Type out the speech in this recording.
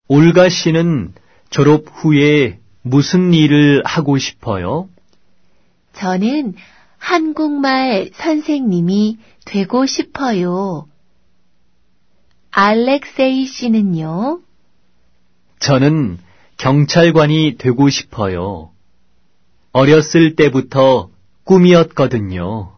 올가 씨는 졸업 후에 무슨 일을 하고 싶어요? 저는 한국말 선생님이 되고 싶어요. 알렉세이 씨는요? 저는 경찰관이 되고 싶어요. 어렸을 때부터 꿈이었거든요.